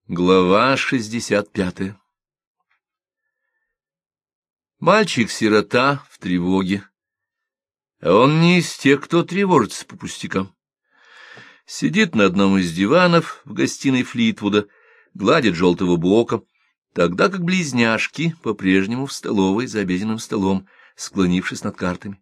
Глава 65. Мальчик-сирота в тревоге, а он не из тех, кто тревожится по пустякам. Сидит на одном из диванов в гостиной Флитвуда, гладит желтого бока, тогда как близняшки по-прежнему в столовой за обеденным столом, склонившись над картами.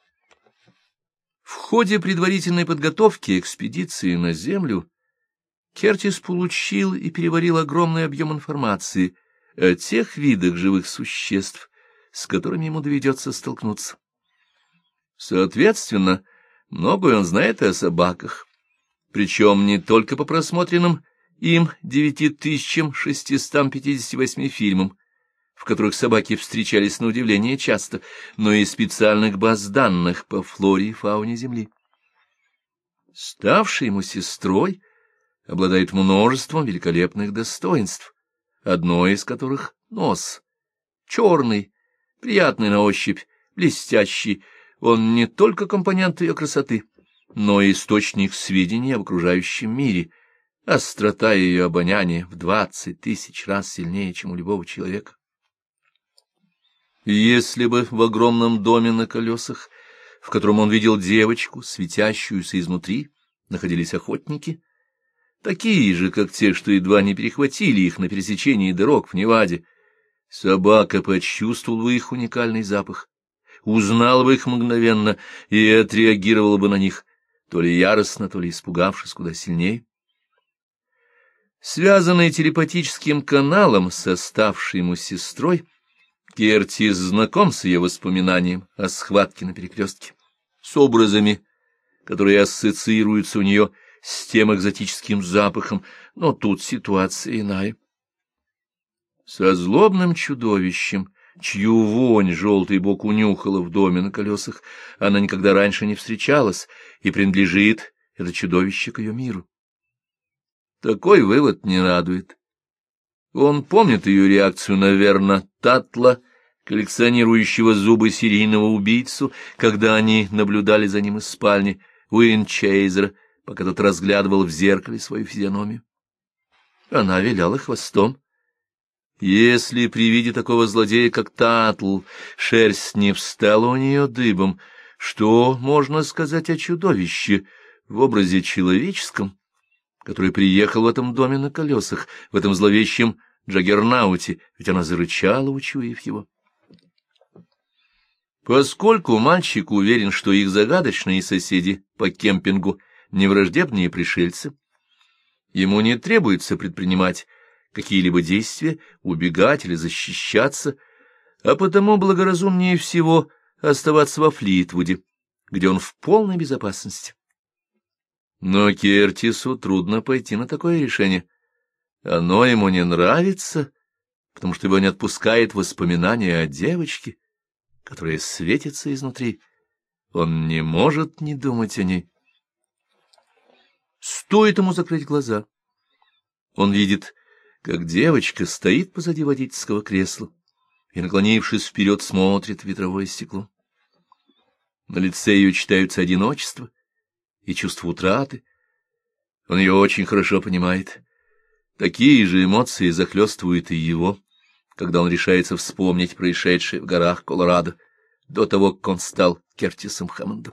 В ходе предварительной подготовки экспедиции на Землю Кертис получил и переварил огромный объем информации о тех видах живых существ, с которыми ему доведется столкнуться. Соответственно, многое он знает и о собаках, причем не только по просмотренным им 9658 фильмам, в которых собаки встречались на удивление часто, но и специальных баз данных по флоре и фауне Земли. Ставший ему сестрой, обладает множеством великолепных достоинств, одно из которых — нос. Черный, приятный на ощупь, блестящий, он не только компонент ее красоты, но и источник сведений об окружающем мире. Острота ее обоняния в 20 000 раз сильнее, чем у любого человека. Если бы в огромном доме на колесах, в котором он видел девочку, светящуюся изнутри, находились охотники, такие же, как те, что едва не перехватили их на пересечении дорог в Неваде, собака почувствовала бы их уникальный запах, узнала бы их мгновенно и отреагировала бы на них, то ли яростно, то ли испугавшись куда сильнее. Связанный телепатическим каналом с оставшей ему сестрой, Кертис знаком с ее воспоминанием о схватке на перекрестке, с образами, которые ассоциируются у нее с тем экзотическим запахом, но тут ситуация иная. Со злобным чудовищем, чью вонь желтый бок унюхала в доме на колесах, она никогда раньше не встречалась, и принадлежит это чудовище к ее миру. Такой вывод не радует. Он помнит ее реакцию на Верна Татла, коллекционирующего зубы серийного убийцу, когда они наблюдали за ним из спальни Уинчейзера, пока тот разглядывал в зеркале свою физиономию. Она виляла хвостом. Если при виде такого злодея, как Татл, шерсть не встала у нее дыбом, что можно сказать о чудовище в образе человеческом, который приехал в этом доме на колесах, в этом зловещем Джаггернауте, ведь она зарычала, учуяв его. Поскольку мальчик уверен, что их загадочные соседи по кемпингу не враждебные пришельцы, ему не требуется предпринимать какие-либо действия, убегать или защищаться, а потому благоразумнее всего оставаться во Флитвуде, где он в полной безопасности. Но Кертису трудно пойти на такое решение. Оно ему не нравится, потому что его не отпускает воспоминание о девочке, которая светится изнутри. Он не может не думать о ней. Стоит ему закрыть глаза. Он видит, как девочка стоит позади водительского кресла и, наклонившись вперед, смотрит в ветровое стекло. На лице ее читаются одиночество и чувство утраты. Он ее очень хорошо понимает. Такие же эмоции захлестывают и его, когда он решается вспомнить происшедшее в горах Колорадо до того, как он стал Кертисом Хэммондом.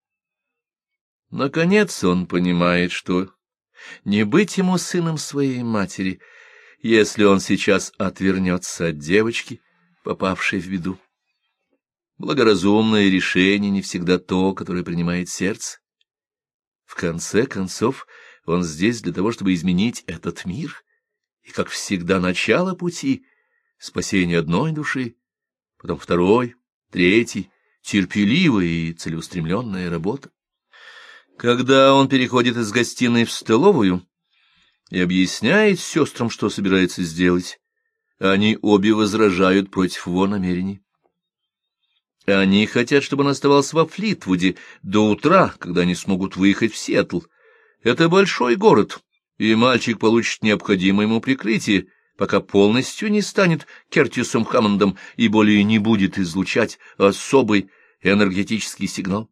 Наконец он понимает, что не быть ему сыном своей матери, если он сейчас отвернется от девочки, попавшей в беду. Благоразумное решение не всегда то, которое принимает сердце. В конце концов, он здесь для того, чтобы изменить этот мир, и, как всегда, начало пути — спасение одной души, потом второй, третий, терпеливая и целеустремленная работа. Когда он переходит из гостиной в столовую и объясняет сестрам, что собирается сделать, они обе возражают против его намерений. Они хотят, чтобы он оставался во Флитвуде до утра, когда они смогут выехать в Сиэтл. Это большой город, и мальчик получит необходимое ему прикрытие, пока полностью не станет Кертисом Хэммондом и более не будет излучать особый энергетический сигнал.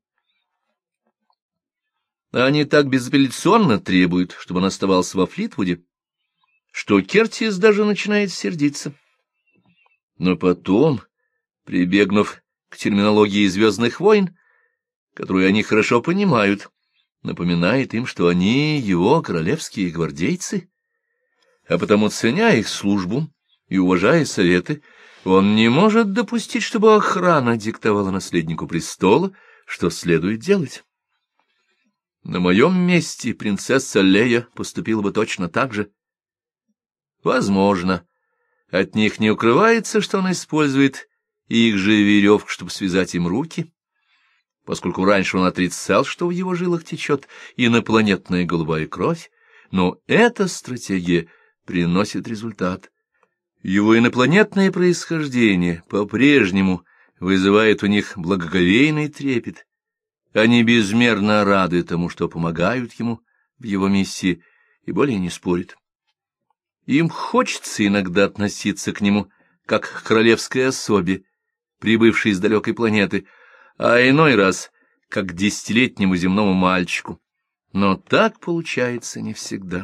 Они так безапелляционно требуют, чтобы он оставался во Флитвуде, что Кертис даже начинает сердиться. Но потом, прибегнув к терминологии «Звездных войн», которую они хорошо понимают, напоминает им, что они его королевские гвардейцы, а потому, ценя их службу и уважая советы, он не может допустить, чтобы охрана диктовала наследнику престола, что следует делать. На моем месте принцесса Лея поступила бы точно так же. Возможно, от них не укрывается, что он использует их же веревку, чтобы связать им руки, поскольку раньше он отрицал, что в его жилах течет инопланетная голубая кровь, но эта стратегия приносит результат. Его инопланетное происхождение по-прежнему вызывает у них благоговейный трепет. Они безмерно рады тому, что помогают ему в его миссии, и более не спорят. Им хочется иногда относиться к нему как к королевской особе, прибывшей с далекой планеты, а иной раз как к 10-летнему земному мальчику. Но так получается не всегда.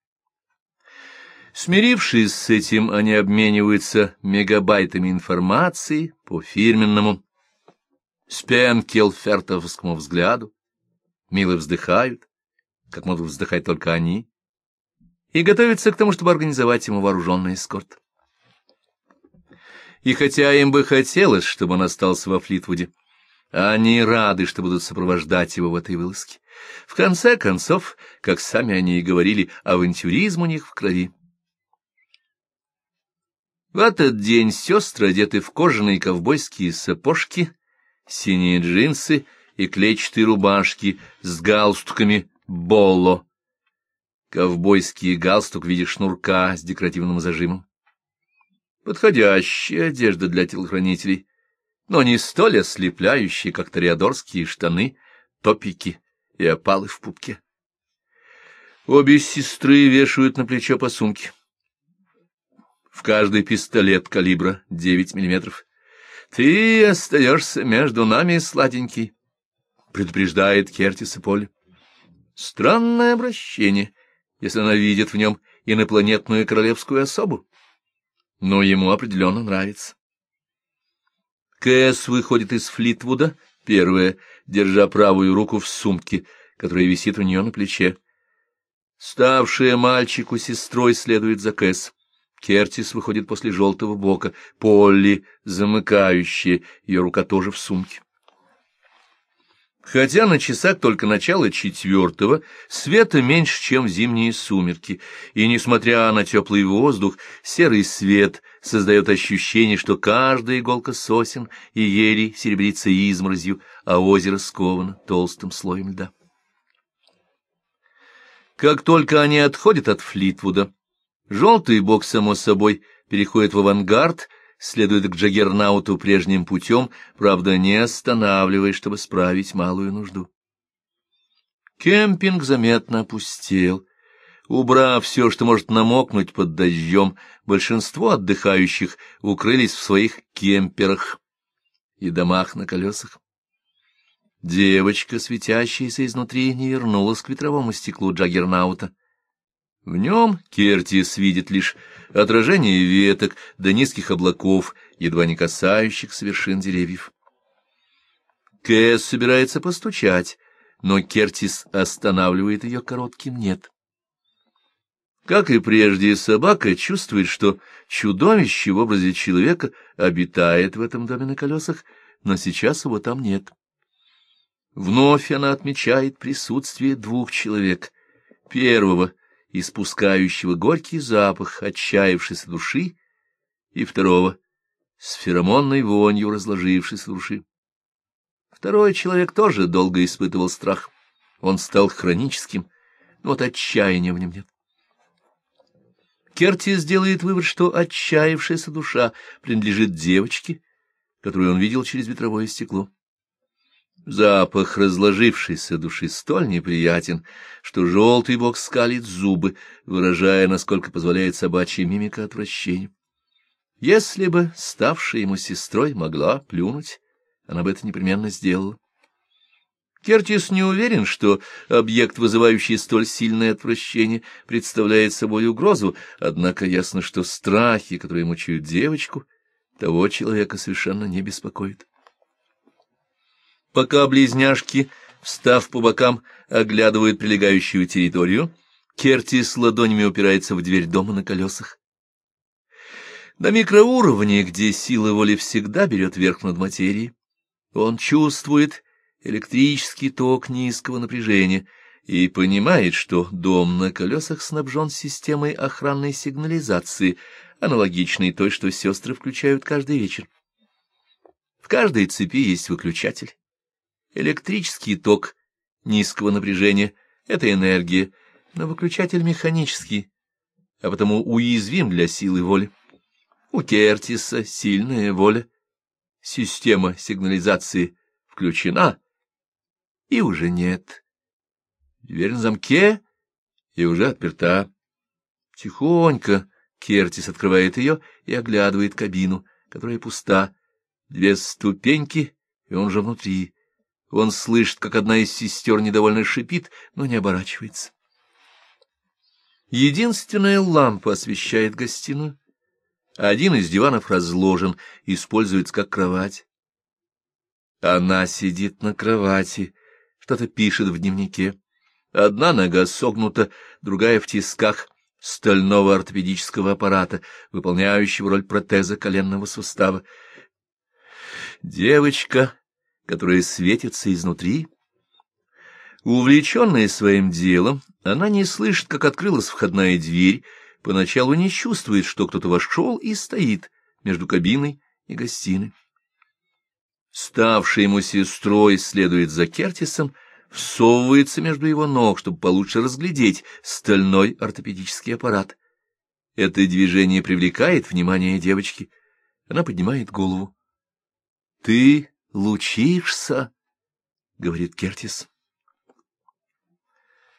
Смирившись с этим, они обмениваются мегабайтами информации по фирменному спенкелфертовскому взгляду, мило вздыхают, как могут вздыхать только они, и готовятся к тому, чтобы организовать ему вооруженный эскорт. И хотя им бы хотелось, чтобы он остался во Флитвуде, они рады, что будут сопровождать его в этой вылазке. В конце концов, как сами они и говорили, авантюризм у них в крови. В этот день сестры одеты в кожаные ковбойские сапожки, синие джинсы и клетчатые рубашки с галстуками болло. Ковбойский галстук в виде шнурка с декоративным зажимом. Подходящая одежда для телохранителей, но не столь ослепляющие, как тореадорские штаны, топики и опалы в пупке. Обе сестры вешают на плечо по сумке. В каждый пистолет калибра 9 мм. «Ты остаешься между нами, сладенький», — предупреждает Кертис и Полли. Странное обращение, если она видит в нем инопланетную королевскую особу. Но ему определенно нравится. Кэс выходит из Флитвуда, первая, держа правую руку в сумке, которая висит у нее на плече. Ставшая мальчику сестрой следует за Кэс. Кертис выходит после желтого бока, Полли замыкающая, ее рука тоже в сумке. Хотя на часах только начало 4, света меньше, чем в зимние сумерки, и, несмотря на теплый воздух, серый свет создает ощущение, что каждая иголка сосен и елей серебрится изморозью, а озеро сковано толстым слоем льда. Как только они отходят от Флитвуда, желтый бок, само собой, переходит в авангард, следует к Джаггернауту прежним путем, правда, не останавливаясь, чтобы справить малую нужду. Кемпинг заметно опустел. Убрав все, что может намокнуть под дождем, большинство отдыхающих укрылись в своих кемперах и домах на колесах. Девочка, светящаяся изнутри, не вернулась к ветровому стеклу Джаггернаута. В нем Кертис видит лишь отражение веток до низких облаков, едва не касающихся вершин деревьев. Кэс собирается постучать, но Кертис останавливает ее коротким «нет». Как и прежде, собака чувствует, что чудовище в образе человека обитает в этом доме на колесах, но сейчас его там нет. Вновь она отмечает присутствие 2 человек. Первого, испускающего горький запах отчаявшейся души, и второго, с феромонной вонью разложившейся души. Второй человек тоже долго испытывал страх. Он стал хроническим, но вот отчаяния в нем нет. Кертис делает вывод, что отчаявшаяся душа принадлежит девочке, которую он видел через ветровое стекло. Запах разложившейся души столь неприятен, что желтый бок скалит зубы, выражая, насколько позволяет собачья мимика, отвращение. Если бы ставшая ему сестрой могла плюнуть, она бы это непременно сделала. Кертис не уверен, что объект, вызывающий столь сильное отвращение, представляет собой угрозу, однако ясно, что страхи, которые мучают девочку, того человека совершенно не беспокоят. Пока близняшки, встав по бокам, оглядывают прилегающую территорию, Кертис ладонями упирается в дверь дома на колесах. На микроуровне, где сила воли всегда берет верх над материей, он чувствует электрический ток низкого напряжения и понимает, что дом на колесах снабжен системой охранной сигнализации, аналогичной той, что сестры включают каждый вечер. В каждой цепи есть выключатель. Электрический ток низкого напряжения — это энергия, но выключатель механический, а потому уязвим для силы воли. У Кертиса сильная воля. Система сигнализации включена, и уже нет. Дверь на замке и уже отперта. Тихонько Кертис открывает ее и оглядывает кабину, которая пуста. 2 ступеньки, и он же внутри. Он слышит, как одна из сестер недовольно шипит, но не оборачивается. Единственная лампа освещает гостиную. Один из диванов разложен, используется как кровать. Она сидит на кровати, что-то пишет в дневнике. Одна нога согнута, другая в тисках стального ортопедического аппарата, выполняющего роль протеза коленного сустава. Девочка, которая светится изнутри. Увлеченная своим делом, она не слышит, как открылась входная дверь, поначалу не чувствует, что кто-то вошел и стоит между кабиной и гостиной. Ставший ему сестрой следует за Кертисом, всовывается между его ног, чтобы получше разглядеть стальной ортопедический аппарат. Это движение привлекает внимание девочки. Она поднимает голову. — Ты лучишься, — говорит Кертис.